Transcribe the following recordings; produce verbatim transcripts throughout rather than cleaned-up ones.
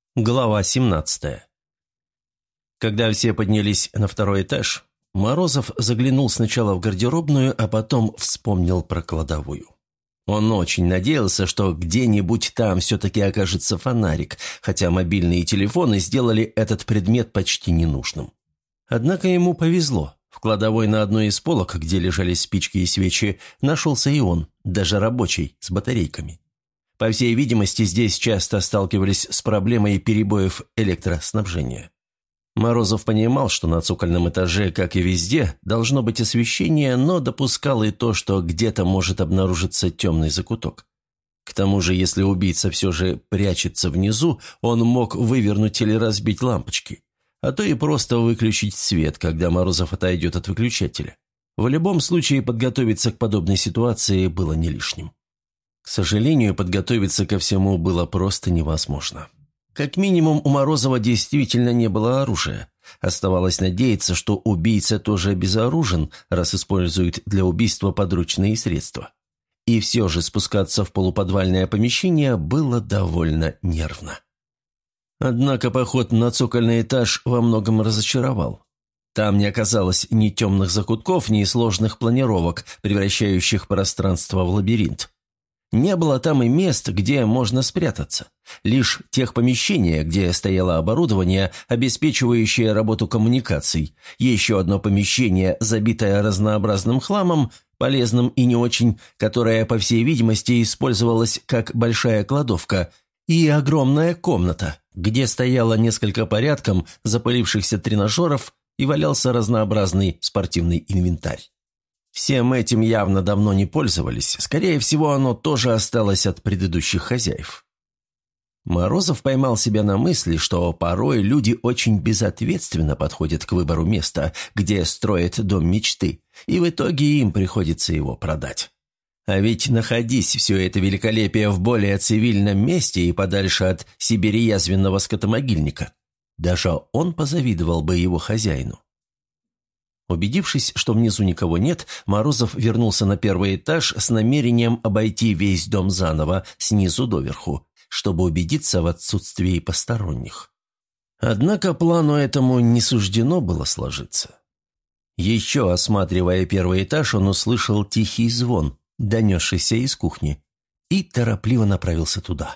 Глава семнадцатая. Когда все поднялись на второй этаж, Морозов заглянул сначала в гардеробную, а потом вспомнил про кладовую. Он очень надеялся, что где-нибудь там все-таки окажется фонарик, хотя мобильные телефоны сделали этот предмет почти ненужным. Однако ему повезло. В кладовой на одной из полок, где лежали спички и свечи, нашелся и он, даже рабочий, с батарейками. По всей видимости, здесь часто сталкивались с проблемой перебоев электроснабжения. Морозов понимал, что на цокольном этаже, как и везде, должно быть освещение, но допускал и то, что где-то может обнаружиться темный закуток. К тому же, если убийца все же прячется внизу, он мог вывернуть или разбить лампочки, а то и просто выключить свет, когда Морозов отойдет от выключателя. В любом случае, подготовиться к подобной ситуации было не лишним. К сожалению, подготовиться ко всему было просто невозможно. Как минимум, у Морозова действительно не было оружия. Оставалось надеяться, что убийца тоже безоружен, раз использует для убийства подручные средства. И все же спускаться в полуподвальное помещение было довольно нервно. Однако поход на цокольный этаж во многом разочаровал. Там не оказалось ни темных закутков, ни сложных планировок, превращающих пространство в лабиринт. Не было там и мест, где можно спрятаться. Лишь тех помещений, где стояло оборудование, обеспечивающее работу коммуникаций. Еще одно помещение, забитое разнообразным хламом, полезным и не очень, которое, по всей видимости, использовалось как большая кладовка, и огромная комната, где стояло несколько порядком запылившихся тренажеров и валялся разнообразный спортивный инвентарь. Всем этим явно давно не пользовались, скорее всего, оно тоже осталось от предыдущих хозяев. Морозов поймал себя на мысли, что порой люди очень безответственно подходят к выбору места, где строят дом мечты, и в итоге им приходится его продать. А ведь находись все это великолепие в более цивильном месте и подальше от сибири-язвенного скотомогильника, даже он позавидовал бы его хозяину. Убедившись, что внизу никого нет, Морозов вернулся на первый этаж с намерением обойти весь дом заново, снизу доверху, чтобы убедиться в отсутствии посторонних. Однако плану этому не суждено было сложиться. Еще осматривая первый этаж, он услышал тихий звон, донесшийся из кухни, и торопливо направился туда.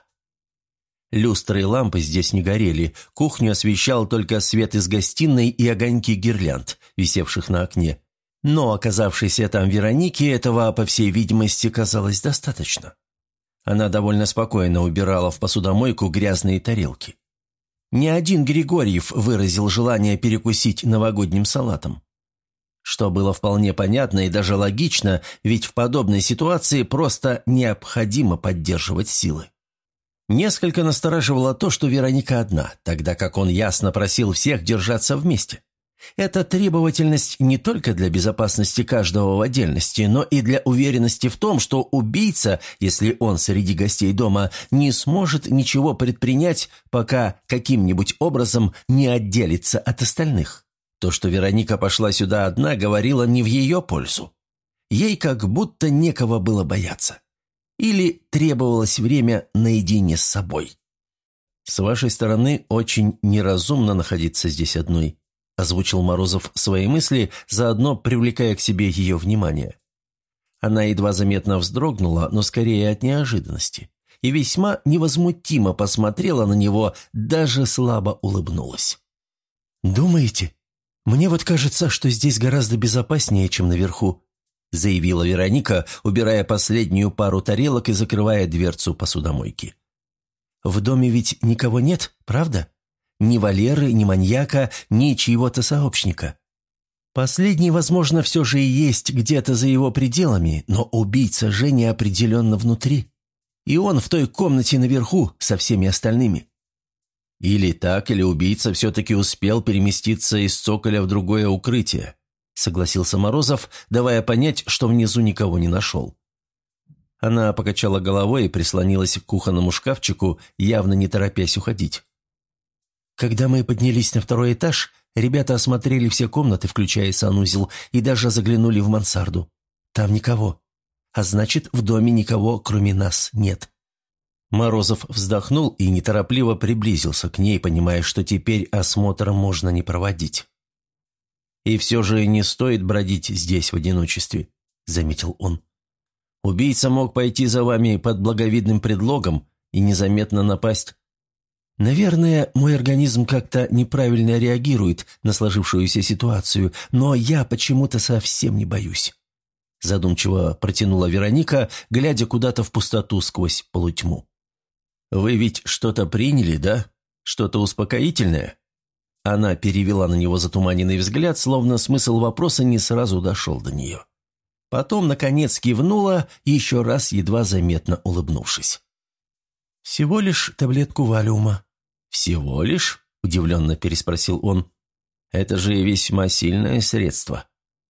Люстры и лампы здесь не горели, кухню освещал только свет из гостиной и огоньки гирлянд, висевших на окне. Но оказавшейся там Веронике этого, по всей видимости, казалось достаточно. Она довольно спокойно убирала в посудомойку грязные тарелки. Ни один Григорьев выразил желание перекусить новогодним салатом. Что было вполне понятно и даже логично, ведь в подобной ситуации просто необходимо поддерживать силы. Несколько настораживало то, что Вероника одна, тогда как он ясно просил всех держаться вместе. Эта требовательность не только для безопасности каждого в отдельности, но и для уверенности в том, что убийца, если он среди гостей дома, не сможет ничего предпринять, пока каким-нибудь образом не отделится от остальных. То, что Вероника пошла сюда одна, говорило не в ее пользу. Ей как будто некого было бояться. Или требовалось время наедине с собой. «С вашей стороны очень неразумно находиться здесь одной», озвучил Морозов свои мысли, заодно привлекая к себе ее внимание. Она едва заметно вздрогнула, но скорее от неожиданности, и весьма невозмутимо посмотрела на него, даже слабо улыбнулась. «Думаете? Мне вот кажется, что здесь гораздо безопаснее, чем наверху», заявила Вероника, убирая последнюю пару тарелок и закрывая дверцу посудомойки. «В доме ведь никого нет, правда? Ни Валеры, ни маньяка, ни чьего-то сообщника. Последний, возможно, все же и есть где-то за его пределами, но убийца Жени определенно внутри. И он в той комнате наверху со всеми остальными». «Или так, или убийца все-таки успел переместиться из цоколя в другое укрытие», согласился Морозов, давая понять, что внизу никого не нашел. Она покачала головой и прислонилась к кухонному шкафчику, явно не торопясь уходить. «Когда мы поднялись на второй этаж, ребята осмотрели все комнаты, включая санузел, и даже заглянули в мансарду. Там никого. А значит, в доме никого, кроме нас, нет». Морозов вздохнул и неторопливо приблизился к ней, понимая, что теперь осмотр можно не проводить. «И все же не стоит бродить здесь в одиночестве», — заметил он. «Убийца мог пойти за вами под благовидным предлогом и незаметно напасть. Наверное, мой организм как-то неправильно реагирует на сложившуюся ситуацию, но я почему-то совсем не боюсь», — задумчиво протянула Вероника, глядя куда-то в пустоту сквозь полутьму. «Вы ведь что-то приняли, да? Что-то успокоительное?» Она перевела на него затуманенный взгляд, словно смысл вопроса не сразу дошел до нее. Потом, наконец, кивнула, еще раз едва заметно улыбнувшись. «Всего лишь таблетку валиума». «Всего лишь?» – удивленно переспросил он. «Это же весьма сильное средство».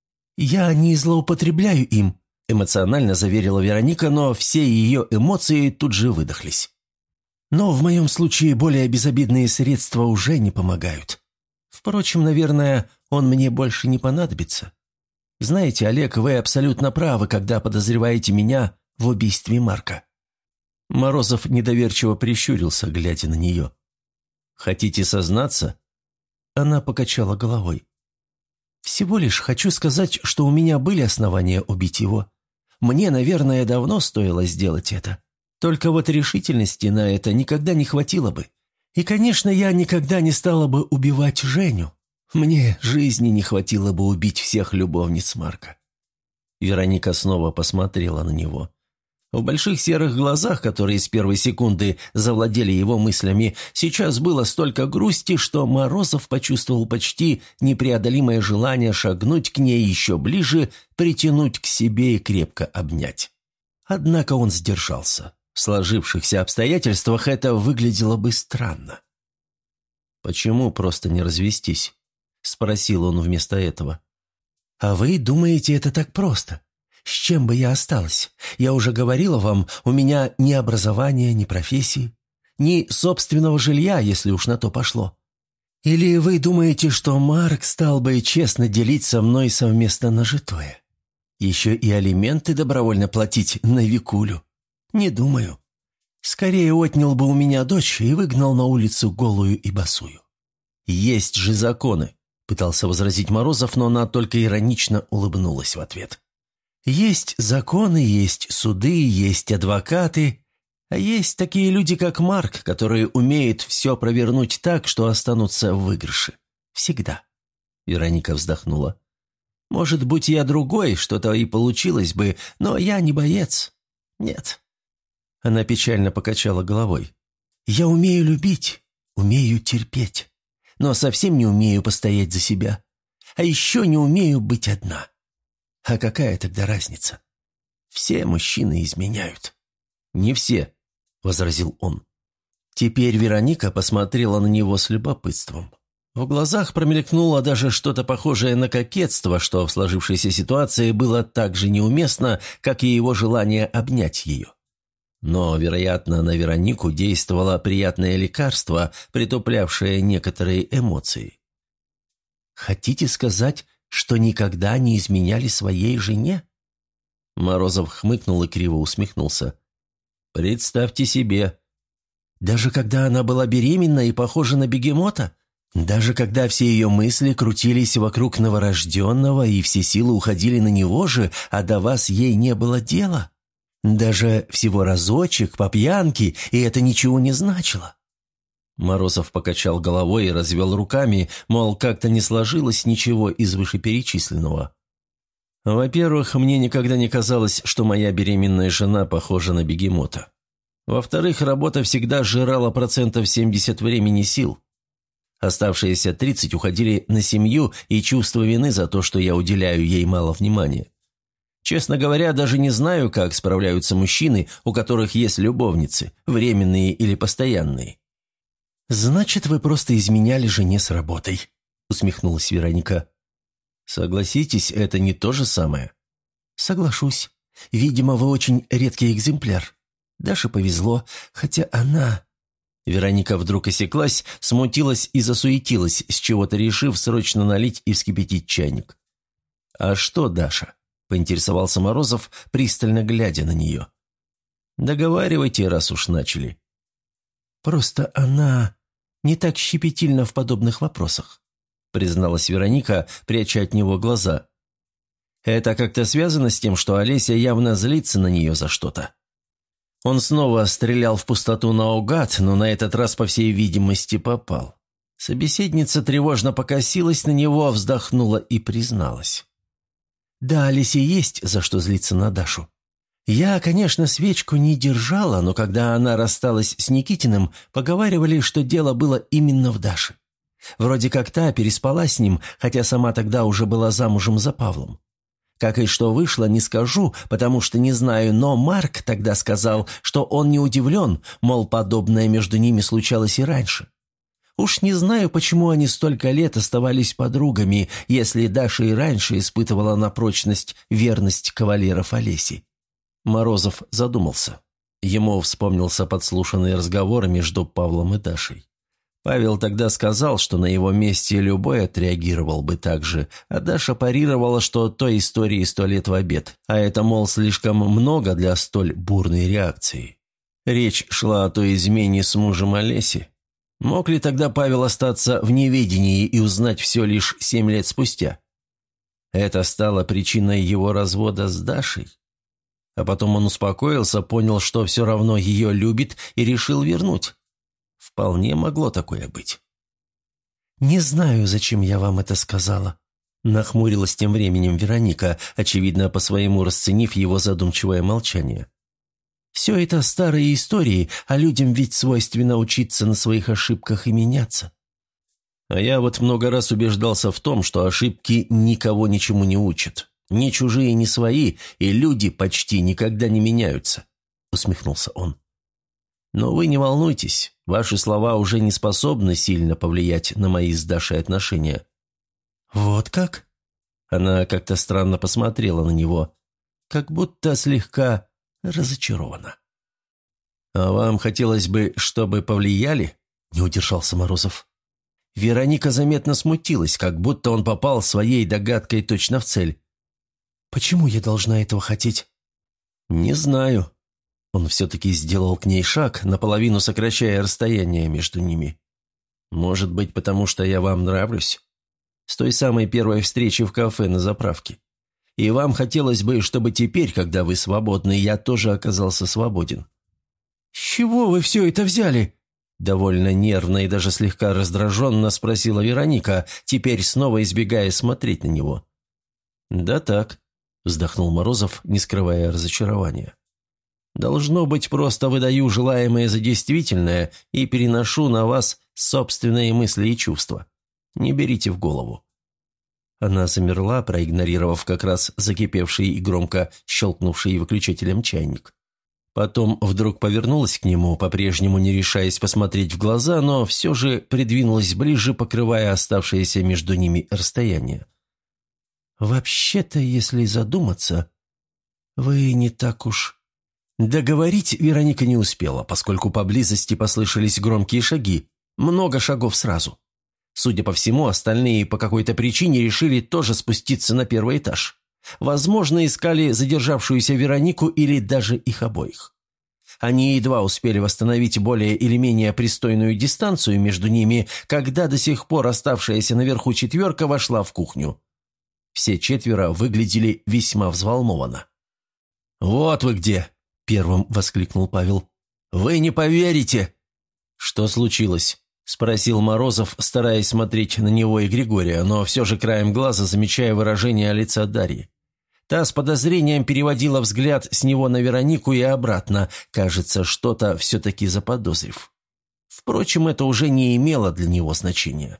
«Я не злоупотребляю им», – эмоционально заверила Вероника, но все ее эмоции тут же выдохлись. «Но в моем случае более безобидные средства уже не помогают. Впрочем, наверное, он мне больше не понадобится. Знаете, Олег, вы абсолютно правы, когда подозреваете меня в убийстве Марка». Морозов недоверчиво прищурился, глядя на нее. «Хотите сознаться?» Она покачала головой. «Всего лишь хочу сказать, что у меня были основания убить его. Мне, наверное, давно стоило сделать это. Только вот решительности на это никогда не хватило бы. И, конечно, я никогда не стала бы убивать Женю. Мне жизни не хватило бы убить всех любовниц Марка». Вероника снова посмотрела на него. В больших серых глазах, которые с первой секунды завладели его мыслями, сейчас было столько грусти, что Морозов почувствовал почти непреодолимое желание шагнуть к ней еще ближе, притянуть к себе и крепко обнять. Однако он сдержался. В сложившихся обстоятельствах это выглядело бы странно. «Почему просто не развестись?» – спросил он вместо этого. «А вы думаете, это так просто? С чем бы я осталась? Я уже говорила вам, у меня ни образования, ни профессии, ни собственного жилья, если уж на то пошло. Или вы думаете, что Марк стал бы честно делить со мной совместно нажитое? Еще и алименты добровольно платить на Викулю? Не думаю. Скорее отнял бы у меня дочь и выгнал на улицу голую и босую». «Есть же законы», – пытался возразить Морозов, но она только иронично улыбнулась в ответ. «Есть законы, есть суды, есть адвокаты, а есть такие люди, как Марк, которые умеют все провернуть так, что останутся в выигрыше. Всегда». Вероника вздохнула. «Может быть, я другой, что-то и получилось бы, но я не боец. Нет». Она печально покачала головой. «Я умею любить, умею терпеть, но совсем не умею постоять за себя. А еще не умею быть одна. А какая тогда разница? Все мужчины изменяют». «Не все», — возразил он. Теперь Вероника посмотрела на него с любопытством. В глазах промелькнуло даже что-то похожее на кокетство, что в сложившейся ситуации было так же неуместно, как и его желание обнять ее. Но, вероятно, на Веронику действовало приятное лекарство, притуплявшее некоторые эмоции. «Хотите сказать, что никогда не изменяли своей жене?» Морозов хмыкнул и криво усмехнулся. «Представьте себе. Даже когда она была беременна и похожа на бегемота? Даже когда все ее мысли крутились вокруг новорожденного и все силы уходили на него же, а до вас ей не было дела? Даже всего разочек по пьянке, и это ничего не значило?» Морозов покачал головой и развел руками, мол, как-то не сложилось ничего из вышеперечисленного. «Во-первых, мне никогда не казалось, что моя беременная жена похожа на бегемота. Во-вторых, работа всегда сжирала процентов семьдесят времени сил. Оставшиеся тридцать уходили на семью и чувство вины за то, что я уделяю ей мало внимания. Честно говоря, даже не знаю, как справляются мужчины, у которых есть любовницы, временные или постоянные». «Значит, вы просто изменяли жене с работой», — усмехнулась Вероника. «Согласитесь, это не то же самое». «Соглашусь. Видимо, вы очень редкий экземпляр. Даше повезло, хотя она...» Вероника вдруг осеклась, смутилась и засуетилась, с чего-то решив срочно налить и вскипятить чайник. «А что, Даша?» – поинтересовался Морозов, пристально глядя на нее. Договаривайте, раз уж начали». «Просто она не так щепетильна в подобных вопросах», призналась Вероника, пряча от него глаза. «Это как-то связано с тем, что Олеся явно злится на нее за что-то?» Он снова стрелял в пустоту наугад, но на этот раз, по всей видимости, попал. Собеседница тревожно покосилась на него, вздохнула и призналась. «Да, Олесе есть за что злиться на Дашу. Я, конечно, свечку не держала, но когда она рассталась с Никитиным, поговаривали, что дело было именно в Даше. Вроде как та переспала с ним, хотя сама тогда уже была замужем за Павлом. Как и что вышло, не скажу, потому что не знаю, но Марк тогда сказал, что он не удивлен, мол, подобное между ними случалось и раньше. Уж не знаю, почему они столько лет оставались подругами, если Даша и раньше испытывала на прочность верность кавалеров Олеси». Морозов задумался. Ему вспомнился подслушанный разговор между Павлом и Дашей. Павел тогда сказал, что на его месте любой отреагировал бы так же, а Даша парировала, что той истории сто лет в обед, а это, мол, слишком много для столь бурной реакции. Речь шла о той измене с мужем Олеси. Мог ли тогда Павел остаться в неведении и узнать все лишь семь лет спустя? Это стало причиной его развода с Дашей. А потом он успокоился, понял, что все равно ее любит и решил вернуть. Вполне могло такое быть. «Не знаю, зачем я вам это сказала», — нахмурилась тем временем Вероника, очевидно, по-своему расценив его задумчивое молчание. «Все это старые истории, а людям ведь свойственно учиться на своих ошибках и меняться». «А я вот много раз убеждался в том, что ошибки никого ничему не учат. Ни чужие, ни свои, и люди почти никогда не меняются», — усмехнулся он. «Но вы не волнуйтесь, ваши слова уже не способны сильно повлиять на мои с Дашей отношения». «Вот как?» Она как-то странно посмотрела на него, как будто слегка разочарована. «А вам хотелось бы, чтобы повлияли?» – не удержался Морозов. Вероника заметно смутилась, как будто он попал своей догадкой точно в цель. «Почему я должна этого хотеть?» «Не знаю». Он все-таки сделал к ней шаг, наполовину сокращая расстояние между ними. «Может быть, потому что я вам нравлюсь? С той самой первой встречи в кафе на заправке. И вам хотелось бы, чтобы теперь, когда вы свободны, я тоже оказался свободен». «С чего вы все это взяли?» Довольно нервно и даже слегка раздраженно спросила Вероника, теперь снова избегая смотреть на него. «Да так», — вздохнул Морозов, не скрывая разочарования. «Должно быть, просто выдаю желаемое за действительное и переношу на вас собственные мысли и чувства. Не берите в голову». Она замерла, проигнорировав как раз закипевший и громко щелкнувший выключателем чайник. Потом вдруг повернулась к нему, по-прежнему не решаясь посмотреть в глаза, но все же придвинулась ближе, покрывая оставшееся между ними расстояние. «Вообще-то, если задуматься, вы не так уж...» Договорить Вероника не успела, поскольку поблизости послышались громкие шаги, много шагов сразу. Судя по всему, остальные по какой-то причине решили тоже спуститься на первый этаж. Возможно, искали задержавшуюся Веронику или даже их обоих. Они едва успели восстановить более или менее пристойную дистанцию между ними, когда до сих пор оставшаяся наверху четверка вошла в кухню. Все четверо выглядели весьма взволнованно. «Вот вы где!» – первым воскликнул Павел. «Вы не поверите!» «Что случилось?» – спросил Морозов, стараясь смотреть на него и Григория, но все же краем глаза замечая выражение лица Дарьи. Та с подозрением переводила взгляд с него на Веронику и обратно, кажется, что-то все-таки заподозрив. Впрочем, это уже не имело для него значения.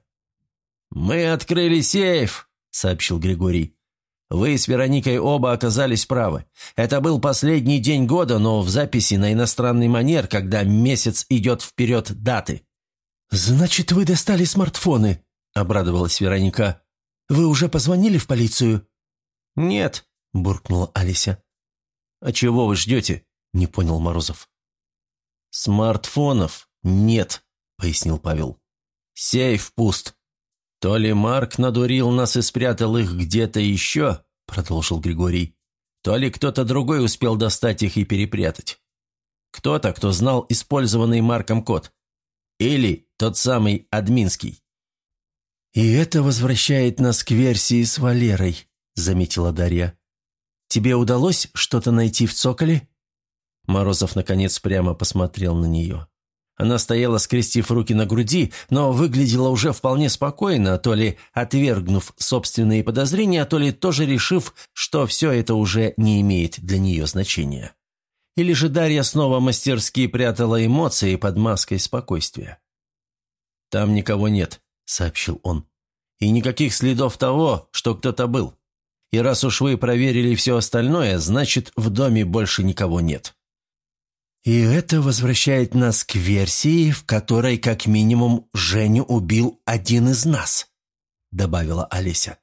«Мы открыли сейф», — сообщил Григорий. «Вы с Вероникой оба оказались правы. Это был последний день года, но в записи на иностранный манер, когда месяц идет вперед даты». «Значит, вы достали смартфоны», — обрадовалась Вероника. «Вы уже позвонили в полицию?» «Нет», — буркнула Олеся. «А чего вы ждете?» — не понял Морозов. «Смартфонов нет», — пояснил Павел. «Сейф пуст. То ли Марк надурил нас и спрятал их где-то еще», — продолжил Григорий, «то ли кто-то другой успел достать их и перепрятать. Кто-то, кто знал использованный Марком код. Или тот самый админский. «И это возвращает нас к версии с Валерой», — заметила Дарья. «Тебе удалось что-то найти в цоколе?» Морозов, наконец, прямо посмотрел на нее. Она стояла, скрестив руки на груди, но выглядела уже вполне спокойно, то ли отвергнув собственные подозрения, то ли тоже решив, что все это уже не имеет для нее значения. Или же Дарья снова мастерски прятала эмоции под маской спокойствия. «Там никого нет», — сообщил он. «И никаких следов того, что кто-то был. И раз уж вы проверили все остальное, значит, в доме больше никого нет». «И это возвращает нас к версии, в которой, как минимум, Женю убил один из нас», — добавила Олеся.